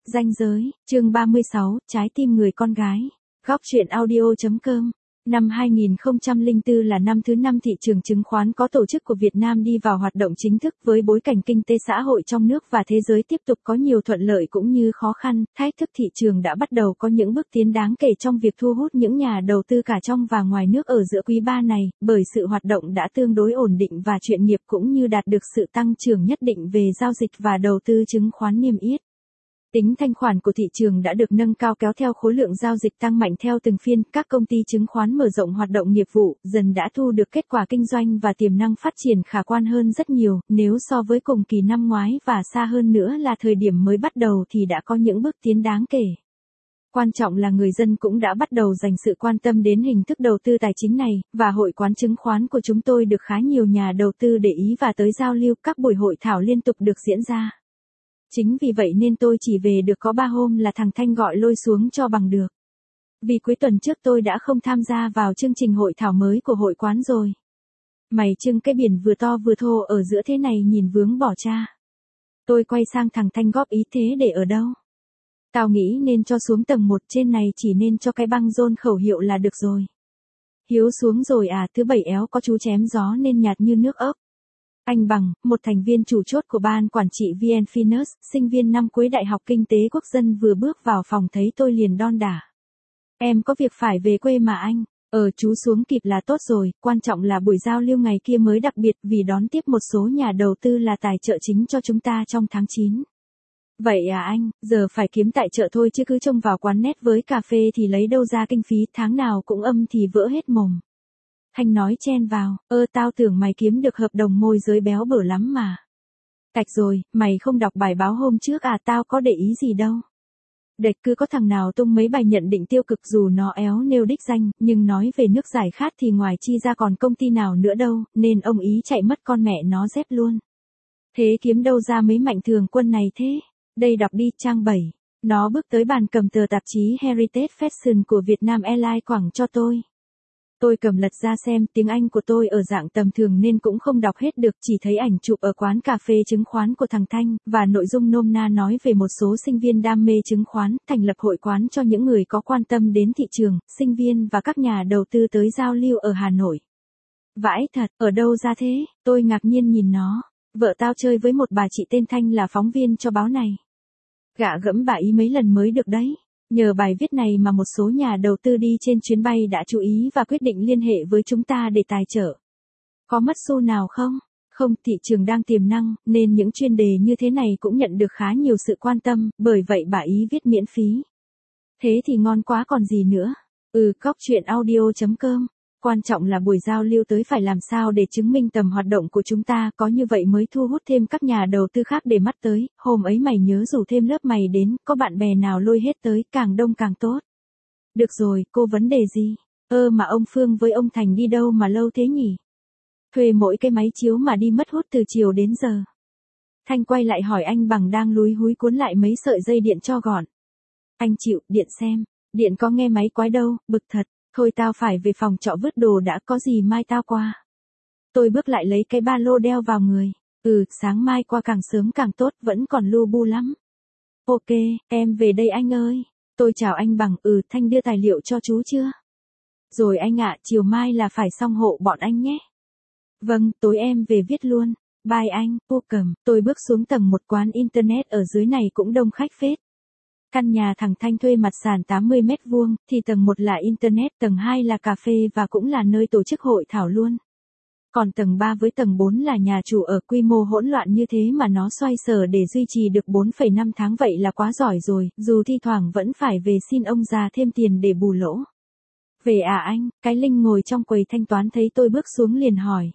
Ranh giới, chương 36, trái tim người con gái. Góc truyện audio.com. Năm 2004 là năm thứ 5 thị trường chứng khoán có tổ chức của Việt Nam đi vào hoạt động chính thức, với bối cảnh kinh tế xã hội trong nước và thế giới tiếp tục có nhiều thuận lợi cũng như khó khăn, thách thức. Thị trường đã bắt đầu có những bước tiến đáng kể trong việc thu hút những nhà đầu tư cả trong và ngoài nước ở giữa quý 3 này, bởi sự hoạt động đã tương đối ổn định và chuyên nghiệp cũng như đạt được sự tăng trưởng nhất định về giao dịch và đầu tư chứng khoán niêm yết. Tính thanh khoản của thị trường đã được nâng cao kéo theo khối lượng giao dịch tăng mạnh theo từng phiên, các công ty chứng khoán mở rộng hoạt động nghiệp vụ, dần đã thu được kết quả kinh doanh và tiềm năng phát triển khả quan hơn rất nhiều, nếu so với cùng kỳ năm ngoái và xa hơn nữa là thời điểm mới bắt đầu thì đã có những bước tiến đáng kể. Quan trọng là người dân cũng đã bắt đầu dành sự quan tâm đến hình thức đầu tư tài chính này, và hội quán chứng khoán của chúng tôi được khá nhiều nhà đầu tư để ý và tới giao lưu, các buổi hội thảo liên tục được diễn ra. Chính vì vậy nên tôi chỉ về được có 3 hôm là thằng Thanh gọi lôi xuống cho bằng được. Vì cuối tuần trước tôi đã không tham gia vào chương trình hội thảo mới của hội quán rồi. Mày trưng cái biển vừa to vừa thô ở giữa thế này nhìn vướng bỏ cha. Tôi quay sang thằng Thanh góp ý thế để ở đâu? Tao nghĩ nên cho xuống tầng 1, trên này chỉ nên cho cái băng rôn khẩu hiệu là được rồi. Hiếu xuống rồi à? Thứ bảy éo có chú chém gió nên nhạt như nước ốc. Anh Bằng, một thành viên chủ chốt của ban quản trị VN-Finance, sinh viên năm cuối Đại học Kinh tế Quốc dân vừa bước vào phòng thấy tôi liền đon đả. Em có việc phải về quê mà anh. Chú xuống kịp là tốt rồi, quan trọng là buổi giao lưu ngày kia mới đặc biệt vì đón tiếp một số nhà đầu tư là tài trợ chính cho chúng ta trong tháng 9. Vậy à anh, giờ phải kiếm tài trợ thôi chứ cứ trông vào quán nét với cà phê thì lấy đâu ra kinh phí, tháng nào cũng âm thì vỡ hết mồm. Thanh nói chen vào, tao tưởng mày kiếm được hợp đồng môi giới béo bở lắm mà. Cạch rồi, mày không đọc bài báo hôm trước à? Tao có để ý gì đâu. Đệch cứ có thằng nào tung mấy bài nhận định tiêu cực dù nó éo nêu đích danh, nhưng nói về nước giải khát thì ngoài chi ra còn công ty nào nữa đâu, nên ông ý chạy mất con mẹ nó dép luôn. Thế kiếm đâu ra mấy mạnh thường quân này thế? Đây đọc đi, trang 7. Nó bước tới bàn cầm tờ tạp chí Heritage Fashion của Vietnam Airlines quẳng cho tôi. Tôi cầm lật ra xem, tiếng Anh của tôi ở dạng tầm thường nên cũng không đọc hết được, chỉ thấy ảnh chụp ở quán cà phê chứng khoán của thằng Thanh, và nội dung nôm na nói về một số sinh viên đam mê chứng khoán, thành lập hội quán cho những người có quan tâm đến thị trường, sinh viên và các nhà đầu tư tới giao lưu ở Hà Nội. Vãi thật, ở đâu ra thế? Tôi ngạc nhiên nhìn nó. Vợ tao chơi với một bà chị tên Thanh là phóng viên cho báo này. Gạ gẫm bà ý mấy lần mới được đấy. Nhờ bài viết này mà một số nhà đầu tư đi trên chuyến bay đã chú ý và quyết định liên hệ với chúng ta để tài trợ. Có mất xu nào không? Không, thị trường đang tiềm năng, nên những chuyên đề như thế này cũng nhận được khá nhiều sự quan tâm, bởi vậy bà ý viết miễn phí. Thế thì ngon quá còn gì nữa. Góc truyện audio.com. Quan trọng là buổi giao lưu tới phải làm sao để chứng minh tầm hoạt động của chúng ta, có như vậy mới thu hút thêm các nhà đầu tư khác để mắt tới. Hôm ấy mày nhớ rủ thêm lớp mày đến, có bạn bè nào lôi hết tới, càng đông càng tốt. Được rồi, cô vấn đề gì? Mà ông Phương với ông Thành đi đâu mà lâu thế nhỉ? Thuê mỗi cái máy chiếu mà đi mất hút từ chiều đến giờ. Thanh quay lại hỏi anh Bằng đang lúi húi cuốn lại mấy sợi dây điện cho gọn. Anh chịu, điện xem. Điện có nghe máy quái đâu, bực thật. Thôi tao phải về phòng trọ vứt đồ đã, có gì mai tao qua. Tôi bước lại lấy cái ba lô đeo vào người. Sáng mai qua càng sớm càng tốt, vẫn còn lu bu lắm. Ok, em về đây anh ơi. Tôi chào anh Bằng, Thanh đưa tài liệu cho chú chưa? Rồi anh ạ, chiều mai là phải xong hộ bọn anh nhé. Vâng, tối em về viết luôn. Bye anh, cô cầm. Tôi bước xuống tầng 1 quán internet ở dưới này cũng đông khách phết. Căn nhà thằng Thanh thuê mặt sàn 80 mét vuông, thì tầng 1 là internet, tầng 2 là cà phê và cũng là nơi tổ chức hội thảo luôn. Còn tầng 3 với tầng 4 là nhà chủ ở, quy mô hỗn loạn như thế mà nó xoay sở để duy trì được 4,5 tháng vậy là quá giỏi rồi, dù thi thoảng vẫn phải về xin ông già thêm tiền để bù lỗ. Về à anh? Cái Linh ngồi trong quầy thanh toán thấy tôi bước xuống liền hỏi.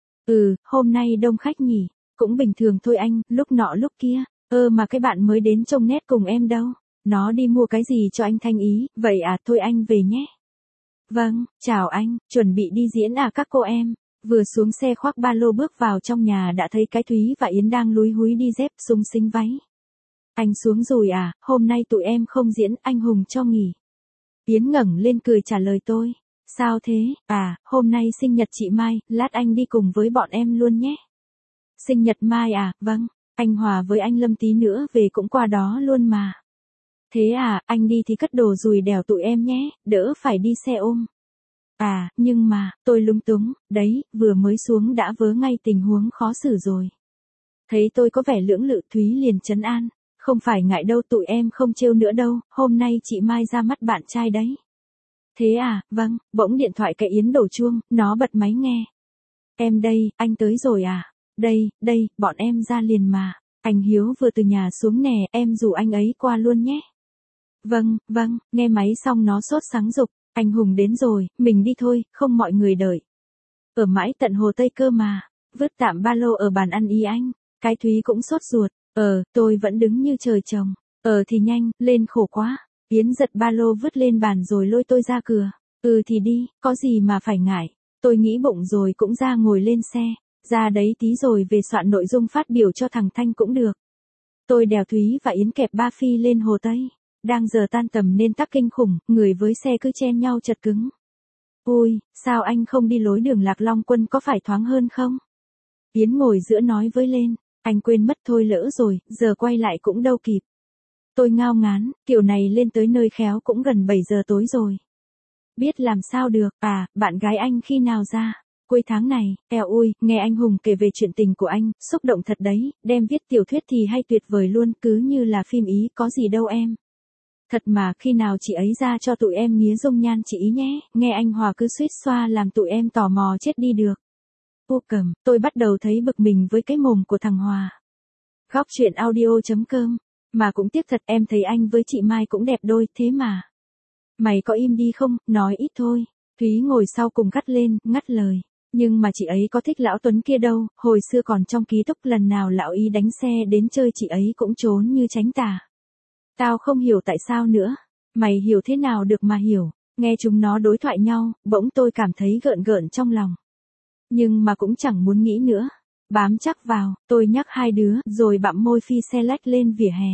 Hôm nay đông khách nhỉ? Cũng bình thường thôi anh, lúc nọ lúc kia. Mà cái bạn mới đến trông nét cùng em đâu? Nó đi mua cái gì cho anh Thanh ý, vậy à, thôi anh về nhé. Vâng, chào anh, chuẩn bị đi diễn à các cô em? Vừa xuống xe khoác ba lô bước vào trong nhà đã thấy cái Thúy và Yến đang lúi húi đi dép xung xính váy. Anh xuống rồi à, hôm nay tụi em không diễn, anh Hùng cho nghỉ. Yến ngẩng lên cười trả lời tôi. Sao thế? Hôm nay sinh nhật chị Mai, lát anh đi cùng với bọn em luôn nhé. Sinh nhật Mai à, vâng. Anh Hòa với anh Lâm tí nữa về cũng qua đó luôn mà. Thế à, anh đi thì cất đồ rồi đèo tụi em nhé, đỡ phải đi xe ôm. À, nhưng mà, tôi lúng túng, đấy, vừa mới xuống đã vớ ngay tình huống khó xử rồi. Thấy tôi có vẻ lưỡng lự Thúy liền trấn an. Không phải ngại đâu, tụi em không trêu nữa đâu, hôm nay chị Mai ra mắt bạn trai đấy. Thế à, vâng, bỗng điện thoại cái Yến đổ chuông, nó bật máy nghe. Em đây, anh tới rồi à? Đây, bọn em ra liền mà. Anh Hiếu vừa từ nhà xuống nè, em rủ anh ấy qua luôn nhé. Vâng, nghe máy xong nó sốt sắng dục. Anh Hùng đến rồi, mình đi thôi, không mọi người đợi. Ở mãi tận Hồ Tây cơ mà. Vứt tạm ba lô ở bàn ăn ý anh. Cái Thúy cũng sốt ruột. Tôi vẫn đứng như trời trồng. Thì nhanh, lên khổ quá. Yến giật ba lô vứt lên bàn rồi lôi tôi ra cửa. Thì đi, có gì mà phải ngại. Tôi nghĩ bụng rồi cũng ra ngồi lên xe. Ra đấy tí rồi về soạn nội dung phát biểu cho thằng Thanh cũng được. Tôi đèo Thúy và Yến kẹp ba phi lên Hồ Tây. Đang giờ tan tầm nên tắc kinh khủng, người với xe cứ chen nhau chật cứng. Ôi, sao anh không đi lối đường Lạc Long Quân có phải thoáng hơn không? Yến ngồi giữa nói với lên. Anh quên mất thôi lỡ rồi, giờ quay lại cũng đâu kịp. Tôi ngao ngán, kiểu này lên tới nơi khéo cũng gần 7 giờ tối rồi. Biết làm sao được, bạn gái anh khi nào ra? Cuối tháng này, eo ui, nghe anh Hùng kể về chuyện tình của anh, xúc động thật đấy, đem viết tiểu thuyết thì hay tuyệt vời luôn, cứ như là phim Ý có gì đâu em. Thật mà, khi nào chị ấy ra cho tụi em nghía dung nhan chị ý nhé, nghe anh Hòa cứ suýt xoa làm tụi em tò mò chết đi được. Ô cầm, tôi bắt đầu thấy bực mình với cái mồm của thằng Hòa. Góc chuyện audio.com, mà cũng tiếc thật, em thấy anh với chị Mai cũng đẹp đôi, thế mà. Mày có im đi không, nói ít thôi. Thúy ngồi sau cùng gắt lên, ngắt lời. Nhưng mà chị ấy có thích lão Tuấn kia đâu, hồi xưa còn trong ký túc lần nào lão ý đánh xe đến chơi chị ấy cũng trốn như tránh tà. Tao không hiểu tại sao nữa. Mày hiểu thế nào được mà hiểu. Nghe chúng nó đối thoại nhau, bỗng tôi cảm thấy gợn gợn trong lòng. Nhưng mà cũng chẳng muốn nghĩ nữa. Bám chắc vào, tôi nhắc hai đứa, rồi bặm môi phi xe lách lên vỉa hè.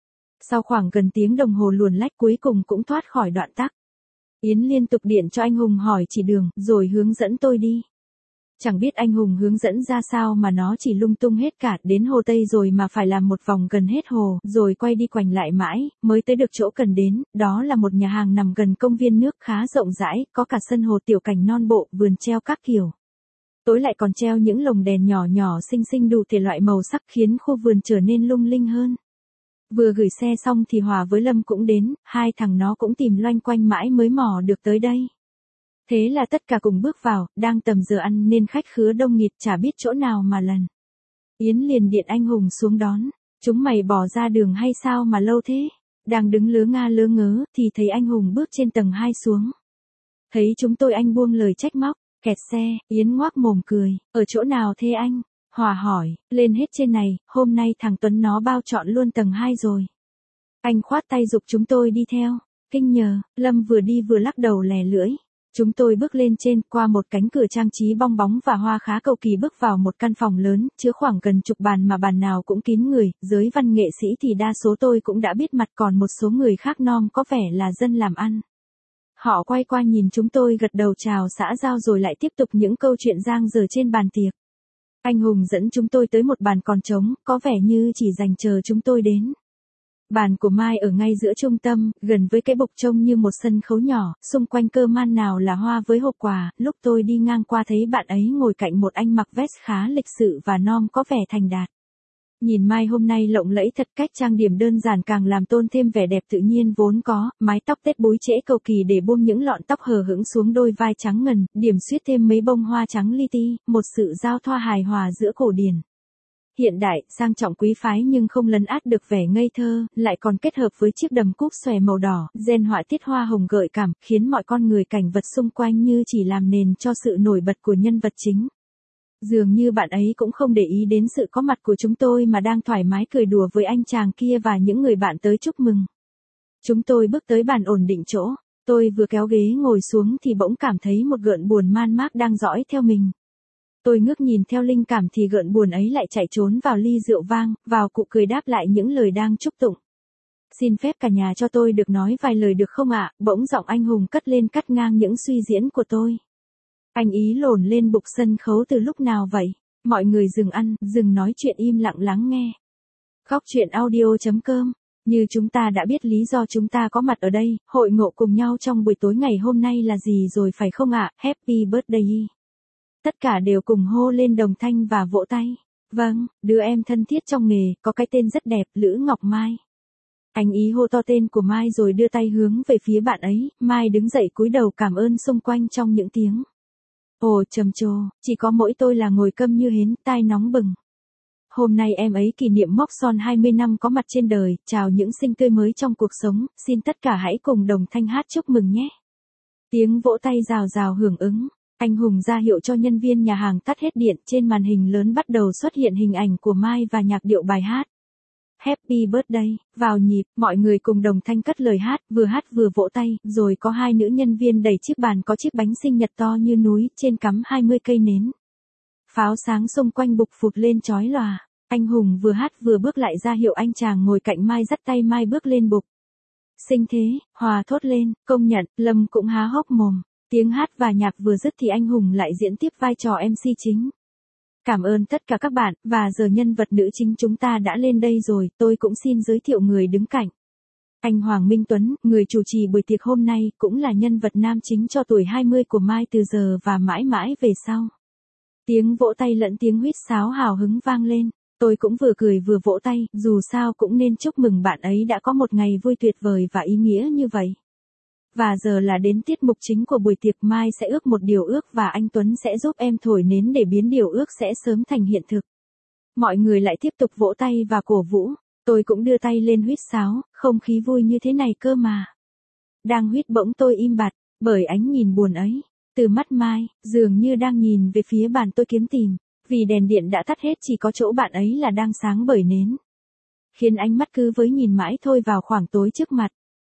Sau khoảng gần tiếng đồng hồ luồn lách cuối cùng cũng thoát khỏi đoạn tắc. Yến liên tục điện cho anh Hùng hỏi chỉ đường, rồi hướng dẫn tôi đi. Chẳng biết anh Hùng hướng dẫn ra sao mà nó chỉ lung tung hết cả, đến Hồ Tây rồi mà phải làm một vòng gần hết hồ, rồi quay đi quanh lại mãi, mới tới được chỗ cần đến, đó là một nhà hàng nằm gần công viên nước khá rộng rãi, có cả sân hồ tiểu cảnh non bộ, vườn treo các kiểu. Tối lại còn treo những lồng đèn nhỏ nhỏ xinh xinh đủ thể loại màu sắc khiến khu vườn trở nên lung linh hơn. Vừa gửi xe xong thì Hòa với Lâm cũng đến, hai thằng nó cũng tìm loanh quanh mãi mới mò được tới đây. Thế là tất cả cùng bước vào, đang tầm giờ ăn nên khách khứa đông nghịt chả biết chỗ nào mà lần. Yến liền điện anh Hùng xuống đón, chúng mày bỏ ra đường hay sao mà lâu thế? Đang đứng lớ nga lớ ngớ thì thấy anh Hùng bước trên tầng 2 xuống. Thấy chúng tôi anh buông lời trách móc, kẹt xe, Yến ngoác mồm cười, ở chỗ nào thế anh? Hòa hỏi, lên hết trên này, hôm nay thằng Tuấn nó bao trọn luôn tầng 2 rồi. Anh khoát tay giục chúng tôi đi theo, kinh nhờ, Lâm vừa đi vừa lắc đầu lè lưỡi. Chúng tôi bước lên trên, qua một cánh cửa trang trí bong bóng và hoa khá cầu kỳ bước vào một căn phòng lớn, chứa khoảng gần chục bàn mà bàn nào cũng kín người, giới văn nghệ sĩ thì đa số tôi cũng đã biết mặt, còn một số người khác non có vẻ là dân làm ăn. Họ quay qua nhìn chúng tôi gật đầu chào xã giao rồi lại tiếp tục những câu chuyện dang dở trên bàn tiệc. Anh Hùng dẫn chúng tôi tới một bàn còn trống, có vẻ như chỉ dành chờ chúng tôi đến. Bàn của Mai ở ngay giữa trung tâm, gần với cái bục trông như một sân khấu nhỏ, xung quanh cơ man nào là hoa với hộp quà, lúc tôi đi ngang qua thấy bạn ấy ngồi cạnh một anh mặc vest khá lịch sự và non có vẻ thành đạt. Nhìn Mai hôm nay lộng lẫy thật, cách trang điểm đơn giản càng làm tôn thêm vẻ đẹp tự nhiên vốn có, mái tóc tết búi trễ cầu kỳ để buông những lọn tóc hờ hững xuống đôi vai trắng ngần, điểm xuyết thêm mấy bông hoa trắng li ti, một sự giao thoa hài hòa giữa cổ điển. Hiện đại, sang trọng quý phái nhưng không lấn át được vẻ ngây thơ, lại còn kết hợp với chiếc đầm cúp xòe màu đỏ, gen họa tiết hoa hồng gợi cảm, khiến mọi con người cảnh vật xung quanh như chỉ làm nền cho sự nổi bật của nhân vật chính. Dường như bạn ấy cũng không để ý đến sự có mặt của chúng tôi mà đang thoải mái cười đùa với anh chàng kia và những người bạn tới chúc mừng. Chúng tôi bước tới bàn ổn định chỗ, tôi vừa kéo ghế ngồi xuống thì bỗng cảm thấy một gợn buồn man mác đang dõi theo mình. Tôi ngước nhìn theo linh cảm thì gợn buồn ấy lại chạy trốn vào ly rượu vang, vào cụ cười đáp lại những lời đang chúc tụng. Xin phép cả nhà cho tôi được nói vài lời được không ạ? Bỗng giọng anh Hùng cất lên cắt ngang những suy diễn của tôi. Anh ý lồn lên bục sân khấu từ lúc nào vậy? Mọi người dừng ăn, dừng nói chuyện im lặng lắng nghe. Góc chuyện audio.com Như chúng ta đã biết lý do chúng ta có mặt ở đây, hội ngộ cùng nhau trong buổi tối ngày hôm nay là gì rồi phải không ạ? Happy birthday. Tất cả đều cùng hô lên đồng thanh và vỗ tay. Vâng, đứa em thân thiết trong nghề, có cái tên rất đẹp, Lữ Ngọc Mai. Anh ý hô to tên của Mai rồi đưa tay hướng về phía bạn ấy, Mai đứng dậy cúi đầu cảm ơn xung quanh trong những tiếng ồ trầm trồ, chỉ có mỗi tôi là ngồi câm như hến, tai nóng bừng. Hôm nay em ấy kỷ niệm mốc son 20 năm có mặt trên đời, chào những sinh tươi mới trong cuộc sống, xin tất cả hãy cùng đồng thanh hát chúc mừng nhé. Tiếng vỗ tay rào rào hưởng ứng, anh Hùng ra hiệu cho nhân viên nhà hàng tắt hết điện, trên màn hình lớn bắt đầu xuất hiện hình ảnh của Mai và nhạc điệu bài hát. Happy birthday, vào nhịp, mọi người cùng đồng thanh cất lời hát vừa vỗ tay, rồi có hai nữ nhân viên đẩy chiếc bàn có chiếc bánh sinh nhật to như núi, trên cắm 20 cây nến. Pháo sáng xung quanh bục phụt lên chói lòa, anh Hùng vừa hát vừa bước lại ra hiệu anh chàng ngồi cạnh Mai dắt tay Mai bước lên bục. Xinh thế, Hòa thốt lên, công nhận, Lâm cũng há hốc mồm, tiếng hát và nhạc vừa dứt thì anh Hùng lại diễn tiếp vai trò MC chính. Cảm ơn tất cả các bạn, và giờ nhân vật nữ chính chúng ta đã lên đây rồi, tôi cũng xin giới thiệu người đứng cạnh. Anh Hoàng Minh Tuấn, người chủ trì buổi tiệc hôm nay, cũng là nhân vật nam chính cho tuổi 20 của Mai từ giờ và mãi mãi về sau. Tiếng vỗ tay lẫn tiếng huýt sáo hào hứng vang lên, tôi cũng vừa cười vừa vỗ tay, dù sao cũng nên chúc mừng bạn ấy đã có một ngày vui tuyệt vời và ý nghĩa như vậy. Và giờ là đến tiết mục chính của buổi tiệc, Mai sẽ ước một điều ước và anh Tuấn sẽ giúp em thổi nến để biến điều ước sẽ sớm thành hiện thực. Mọi người lại tiếp tục vỗ tay và cổ vũ, tôi cũng đưa tay lên huýt sáo, không khí vui như thế này cơ mà. Đang huýt bỗng tôi im bặt, bởi ánh nhìn buồn ấy, từ mắt Mai, dường như đang nhìn về phía bàn tôi kiếm tìm, vì đèn điện đã tắt hết chỉ có chỗ bạn ấy là đang sáng bởi nến. Khiến ánh mắt cứ với nhìn mãi thôi vào khoảng tối trước mặt.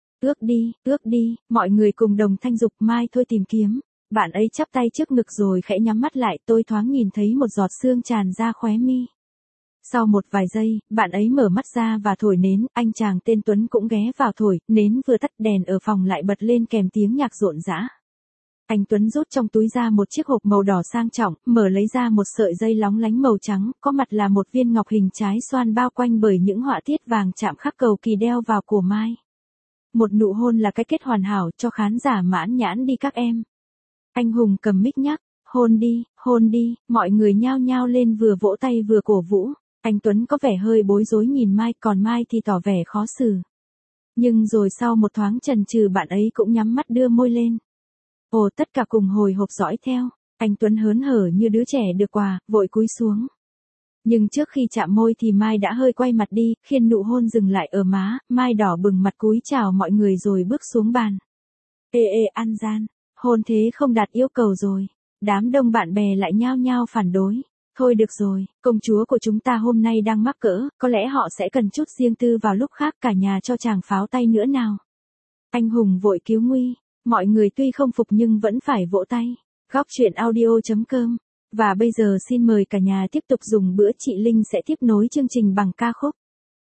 Ước đi, mọi người cùng đồng thanh dục Mai thôi tìm kiếm. Bạn ấy chắp tay trước ngực rồi khẽ nhắm mắt lại, tôi thoáng nhìn thấy một giọt sương tràn ra khóe mi. Sau một vài giây, bạn ấy mở mắt ra và thổi nến, anh chàng tên Tuấn cũng ghé vào thổi, nến vừa tắt đèn ở phòng lại bật lên kèm tiếng nhạc rộn rã. Anh Tuấn rút trong túi ra một chiếc hộp màu đỏ sang trọng, mở lấy ra một sợi dây lóng lánh màu trắng, có mặt là một viên ngọc hình trái xoan bao quanh bởi những họa tiết vàng chạm khắc cầu kỳ đeo vào cổ Mai. Một nụ hôn là cái kết hoàn hảo cho khán giả mãn nhãn đi các em. Anh Hùng cầm mic nhắc, hôn đi, mọi người nhao nhao lên vừa vỗ tay vừa cổ vũ. Anh Tuấn có vẻ hơi bối rối nhìn Mai, còn Mai thì tỏ vẻ khó xử. Nhưng rồi sau một thoáng chần chừ bạn ấy cũng nhắm mắt đưa môi lên. Ồ, tất cả cùng hồi hộp dõi theo, anh Tuấn hớn hở như đứa trẻ được quà, vội cúi xuống. Nhưng trước khi chạm môi thì Mai đã hơi quay mặt đi, khiến nụ hôn dừng lại ở má, Mai đỏ bừng mặt cúi chào mọi người rồi bước xuống bàn. Ê ăn gian, hôn thế không đạt yêu cầu rồi. Đám đông bạn bè lại nhao nhao phản đối. Thôi được rồi, công chúa của chúng ta hôm nay đang mắc cỡ, có lẽ họ sẽ cần chút riêng tư vào lúc khác, cả nhà cho chàng pháo tay nữa nào. Anh Hùng vội cứu nguy, mọi người tuy không phục nhưng vẫn phải vỗ tay. Góc truyện audio.com. Và bây giờ xin mời cả nhà tiếp tục dùng bữa, chị Linh sẽ tiếp nối chương trình bằng ca khúc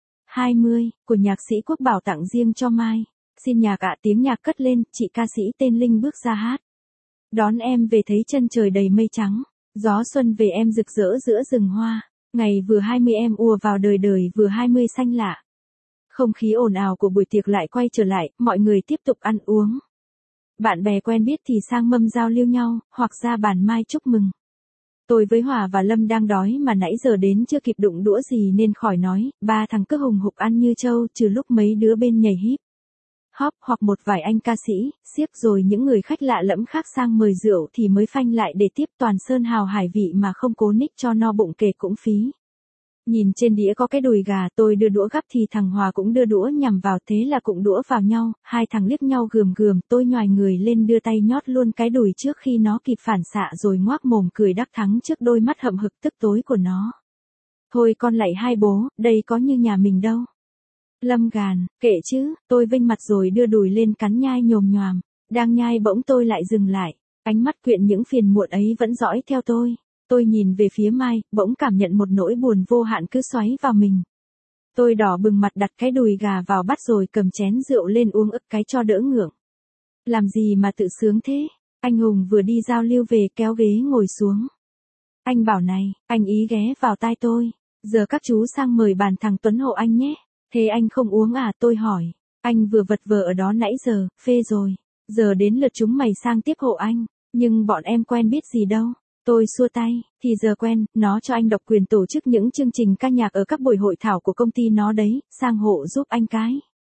20 của nhạc sĩ Quốc Bảo tặng riêng cho Mai. Xin nhạc ạ, tiếng nhạc cất lên, chị ca sĩ tên Linh bước ra hát. Đón em về thấy chân trời đầy mây trắng, gió xuân về em rực rỡ giữa rừng hoa, ngày vừa 20 em ùa vào đời đời vừa 20 xanh lạ. Không khí ồn ào của buổi tiệc lại quay trở lại, mọi người tiếp tục ăn uống. Bạn bè quen biết thì sang mâm giao lưu nhau, hoặc ra bàn Mai chúc mừng. Tôi với Hòa và Lâm đang đói mà nãy giờ đến chưa kịp đụng đũa gì nên khỏi nói, ba thằng cứ hùng hục ăn như trâu, trừ lúc mấy đứa bên nhảy híp hop hoặc một vài anh ca sĩ, xiếc rồi những người khách lạ lẫm khác sang mời rượu thì mới phanh lại để tiếp, toàn sơn hào hải vị mà không cố ních cho no bụng kể cũng phí. Nhìn trên đĩa có cái đùi gà, tôi đưa đũa gắp thì thằng Hòa cũng đưa đũa nhằm vào, thế là cũng đũa vào nhau, hai thằng liếc nhau gườm gườm, tôi nhoài người lên đưa tay nhót luôn cái đùi trước khi nó kịp phản xạ rồi ngoác mồm cười đắc thắng trước đôi mắt hậm hực tức tối của nó. Thôi con lạy hai bố, đây có như nhà mình đâu. Lâm gàn, kệ chứ, tôi vênh mặt rồi đưa đùi lên cắn nhai nhồm nhoàm, đang nhai bỗng tôi lại dừng lại, ánh mắt quyện những phiền muộn ấy vẫn dõi theo tôi. Tôi nhìn về phía Mai, bỗng cảm nhận một nỗi buồn vô hạn cứ xoáy vào mình. Tôi đỏ bừng mặt đặt cái đùi gà vào bát rồi cầm chén rượu lên uống ức cái cho đỡ ngượng. Làm gì mà tự sướng thế? Anh Hùng vừa đi giao lưu về kéo ghế ngồi xuống. Anh bảo này, anh ý ghé vào tai tôi. Giờ các chú sang mời bàn thằng Tuấn hộ anh nhé. Thế anh không uống à, tôi hỏi. Anh vừa vật vờ ở đó nãy giờ, phê rồi. Giờ đến lượt chúng mày sang tiếp hộ anh. Nhưng bọn em quen biết gì đâu. Tôi xua tay, thì giờ quen, nó cho anh độc quyền tổ chức những chương trình ca nhạc ở các buổi hội thảo của công ty nó đấy, sang hộ giúp anh cái.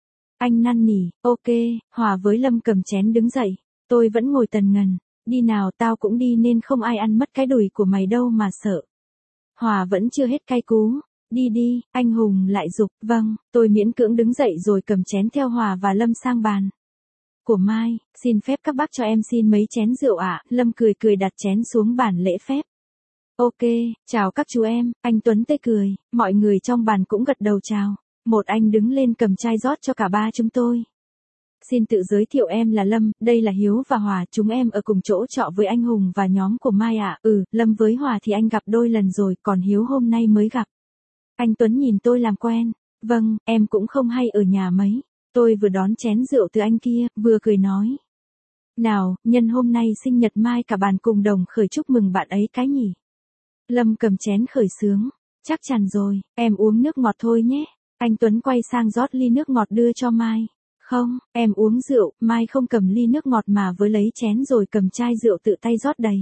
Anh năn nỉ, ok, Hòa với Lâm cầm chén đứng dậy. Tôi vẫn ngồi tần ngần, đi nào tao cũng đi nên không ai ăn mất cái đùi của mày đâu mà sợ. Hòa vẫn chưa hết cay cú. Đi đi, anh Hùng lại giục, vâng, tôi miễn cưỡng đứng dậy rồi cầm chén theo Hòa và Lâm sang bàn. Của Mai, xin phép các bác cho em xin mấy chén rượu ạ, Lâm cười cười đặt chén xuống bàn lễ phép. Ok, chào các chú em, anh Tuấn tê cười, mọi người trong bàn cũng gật đầu chào. Một anh đứng lên cầm chai rót cho cả ba chúng tôi. Xin tự giới thiệu em là Lâm, đây là Hiếu và Hòa, chúng em ở cùng chỗ trọ với anh Hùng và nhóm của Mai ạ. Lâm với Hòa thì anh gặp đôi lần rồi, còn Hiếu hôm nay mới gặp. Anh Tuấn nhìn tôi làm quen. Vâng, em cũng không hay ở nhà mấy. Tôi vừa đón chén rượu từ anh kia, vừa cười nói. Nào, nhân hôm nay sinh nhật Mai cả bàn cùng đồng khởi chúc mừng bạn ấy cái nhỉ. Lâm cầm chén khởi sướng. Chắc chắn rồi, em uống nước ngọt thôi nhé. Anh Tuấn quay sang rót ly nước ngọt đưa cho Mai. Không, em uống rượu, Mai không cầm ly nước ngọt mà với lấy chén rồi cầm chai rượu tự tay rót đầy.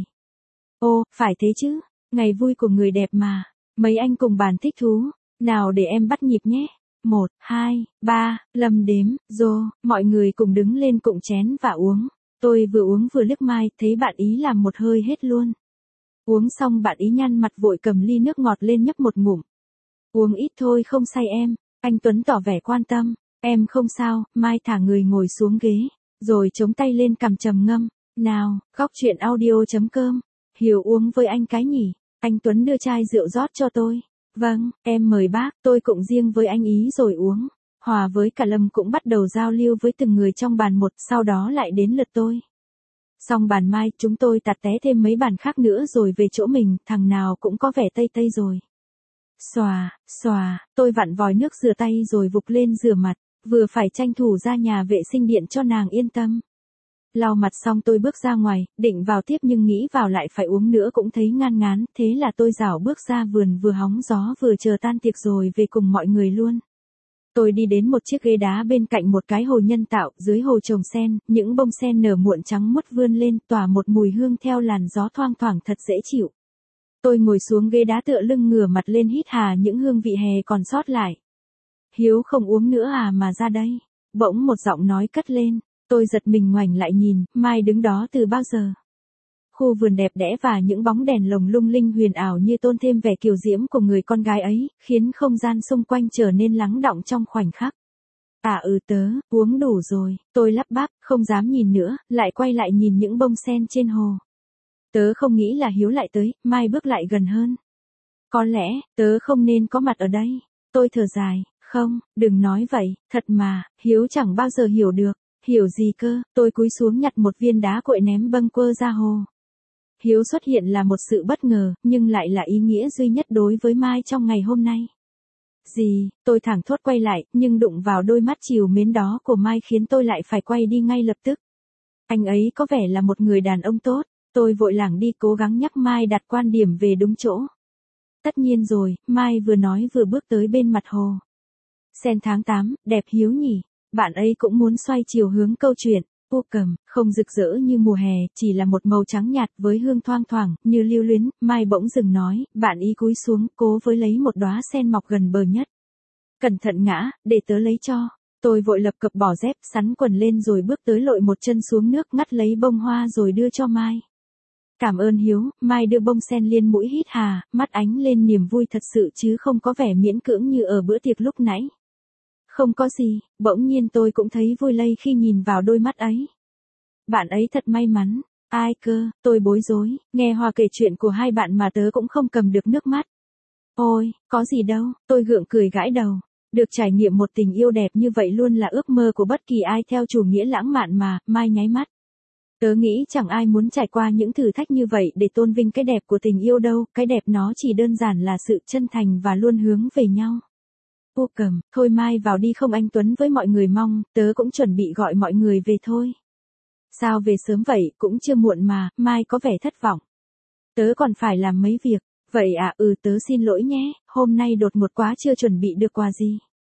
Ô, phải thế chứ, ngày vui của người đẹp mà. Mấy anh cùng bàn thích thú. Nào để em bắt nhịp nhé. 1, 2, 3, Lâm đếm, rô, mọi người cùng đứng lên cụng chén và uống. Tôi vừa uống vừa liếc Mai, thấy bạn ý làm một hơi hết luôn. Uống xong bạn ý nhăn mặt vội cầm ly nước ngọt lên nhấp một ngụm. Uống ít thôi không say em, anh Tuấn tỏ vẻ quan tâm. Em không sao, Mai thả người ngồi xuống ghế, rồi chống tay lên cằm trầm ngâm. Nào, góc chuyện audio.com. Hiểu uống với anh cái nhỉ? Anh Tuấn đưa chai rượu rót cho tôi. Vâng, em mời bác, tôi cũng riêng với anh ý rồi uống. Hòa với cả Lâm cũng bắt đầu giao lưu với từng người trong bàn một, sau đó lại đến lượt tôi. Xong bàn Mai, chúng tôi tạt té thêm mấy bàn khác nữa rồi về chỗ mình, thằng nào cũng có vẻ tây tây rồi. Xòa, tôi vặn vòi nước rửa tay rồi vục lên rửa mặt, vừa phải tranh thủ ra nhà vệ sinh điện cho nàng yên tâm. Lau mặt xong tôi bước ra ngoài, định vào tiếp nhưng nghĩ vào lại phải uống nữa cũng thấy ngán ngán, thế là tôi rảo bước ra vườn vừa hóng gió vừa chờ tan tiệc rồi về cùng mọi người luôn. Tôi đi đến một chiếc ghế đá bên cạnh một cái hồ nhân tạo, dưới hồ trồng sen, những bông sen nở muộn trắng muốt vươn lên tỏa một mùi hương theo làn gió thoang thoảng thật dễ chịu. Tôi ngồi xuống ghế đá tựa lưng ngửa mặt lên hít hà những hương vị hè còn sót lại. Hiếu không uống nữa à mà ra đây. Bỗng một giọng nói cất lên. Tôi giật mình ngoảnh lại nhìn, Mai đứng đó từ bao giờ. Khu vườn đẹp đẽ và những bóng đèn lồng lung linh huyền ảo như tôn thêm vẻ kiều diễm của người con gái ấy, khiến không gian xung quanh trở nên lắng đọng trong khoảnh khắc. Tớ, uống đủ rồi, tôi lắp bắp, không dám nhìn nữa, lại quay lại nhìn những bông sen trên hồ. Tớ không nghĩ là Hiếu lại tới, Mai bước lại gần hơn. Có lẽ, tớ không nên có mặt ở đây. Tôi thở dài, không, đừng nói vậy, thật mà, Hiếu chẳng bao giờ hiểu được. Hiểu gì cơ, tôi cúi xuống nhặt một viên đá cội ném bâng quơ ra hồ. Hiếu xuất hiện là một sự bất ngờ, nhưng lại là ý nghĩa duy nhất đối với Mai trong ngày hôm nay. Gì, tôi thẳng thốt quay lại, nhưng đụng vào đôi mắt trìu mến đó của Mai khiến tôi lại phải quay đi ngay lập tức. Anh ấy có vẻ là một người đàn ông tốt, tôi vội lảng đi cố gắng nhắc Mai đặt quan điểm về đúng chỗ. Tất nhiên rồi, Mai vừa nói vừa bước tới bên mặt hồ. Sen tháng 8, đẹp Hiếu nhỉ. Bạn ấy cũng muốn xoay chiều hướng câu chuyện. Ô cầm, không rực rỡ như mùa hè, chỉ là một màu trắng nhạt với hương thoang thoảng, như lưu luyến. Mai bỗng dừng nói, bạn ý cúi xuống, cố với lấy một đóa sen mọc gần bờ nhất. Cẩn thận ngã, để tớ lấy cho. Tôi vội lập cập bỏ dép, sắn quần lên rồi bước tới lội một chân xuống nước ngắt lấy bông hoa rồi đưa cho Mai. Cảm ơn Hiếu, Mai đưa bông sen liên mũi hít hà, mắt ánh lên niềm vui thật sự chứ không có vẻ miễn cưỡng như ở bữa tiệc lúc nãy. Không có gì, bỗng nhiên tôi cũng thấy vui lây khi nhìn vào đôi mắt ấy. Bạn ấy thật may mắn. Ai cơ, tôi bối rối, nghe Hòa kể chuyện của hai bạn mà tớ cũng không cầm được nước mắt. Ôi, có gì đâu, tôi gượng cười gãi đầu. Được trải nghiệm một tình yêu đẹp như vậy luôn là ước mơ của bất kỳ ai theo chủ nghĩa lãng mạn mà. Mai nháy mắt. Tớ nghĩ chẳng ai muốn trải qua những thử thách như vậy để tôn vinh cái đẹp của tình yêu đâu, cái đẹp nó chỉ đơn giản là sự chân thành và luôn hướng về nhau. Ô cầm, thôi Mai vào đi không anh Tuấn với mọi người mong, tớ cũng chuẩn bị gọi mọi người về thôi. Sao về sớm vậy, cũng chưa muộn mà, Mai có vẻ thất vọng. Tớ còn phải làm mấy việc, vậy tớ xin lỗi nhé, hôm nay đột ngột quá chưa chuẩn bị được quà gì.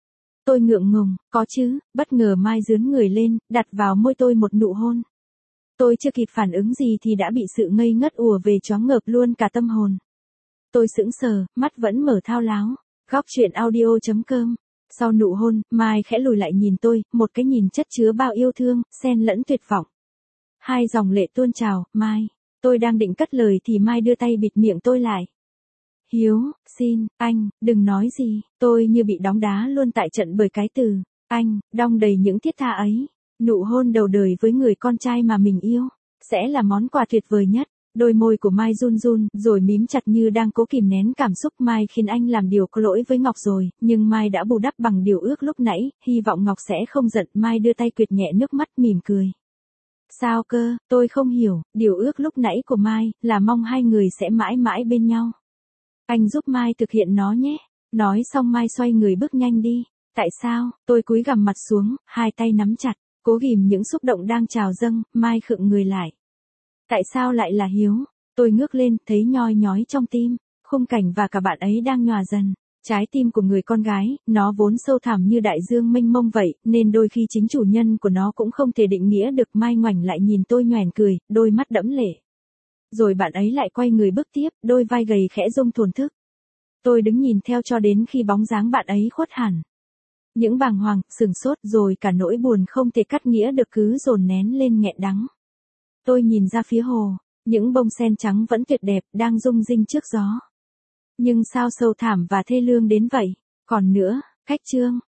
Tôi ngượng ngùng, có chứ, bất ngờ Mai dướn người lên, đặt vào môi tôi một nụ hôn. Tôi chưa kịp phản ứng gì thì đã bị sự ngây ngất ùa về choáng ngợp luôn cả tâm hồn. Tôi sững sờ, mắt vẫn mở thao láo. Góc truyện audio.com. Sau nụ hôn, Mai khẽ lùi lại nhìn tôi, một cái nhìn chất chứa bao yêu thương, xen lẫn tuyệt vọng. Hai dòng lệ tuôn trào, Mai. Tôi đang định cất lời thì Mai đưa tay bịt miệng tôi lại. Hiếu, xin, anh, đừng nói gì. Tôi như bị đóng đá luôn tại trận bởi cái từ anh, đong đầy những thiết tha ấy. Nụ hôn đầu đời với người con trai mà mình yêu, sẽ là món quà tuyệt vời nhất. Đôi môi của Mai run run, rồi mím chặt như đang cố kìm nén cảm xúc. Mai khiến anh làm điều có lỗi với Ngọc rồi, nhưng Mai đã bù đắp bằng điều ước lúc nãy, hy vọng Ngọc sẽ không giận. Mai đưa tay quệt nhẹ nước mắt mỉm cười. Sao cơ, tôi không hiểu, điều ước lúc nãy của Mai, là mong hai người sẽ mãi mãi bên nhau. Anh giúp Mai thực hiện nó nhé. Nói xong Mai xoay người bước nhanh đi. Tại sao, tôi cúi gằm mặt xuống, hai tay nắm chặt, cố ghìm những xúc động đang trào dâng. Mai khựng người lại. Tại sao lại là Hiếu? Tôi ngước lên, thấy nhoi nhói trong tim. Khung cảnh và cả bạn ấy đang nhòa dần. Trái tim của người con gái, nó vốn sâu thẳm như đại dương mênh mông vậy, nên đôi khi chính chủ nhân của nó cũng không thể định nghĩa được. Mai ngoảnh lại nhìn tôi nhoẻn cười, đôi mắt đẫm lệ. Rồi bạn ấy lại quay người bước tiếp, đôi vai gầy khẽ rung thổn thức. Tôi đứng nhìn theo cho đến khi bóng dáng bạn ấy khuất hẳn. Những bàng hoàng, sửng sốt rồi cả nỗi buồn không thể cắt nghĩa được cứ dồn nén lên nghẹn đắng. Tôi nhìn ra phía hồ, những bông sen trắng vẫn tuyệt đẹp, đang rung rinh trước gió. Nhưng sao sâu thẳm và thê lương đến vậy? Còn nữa, cách chương.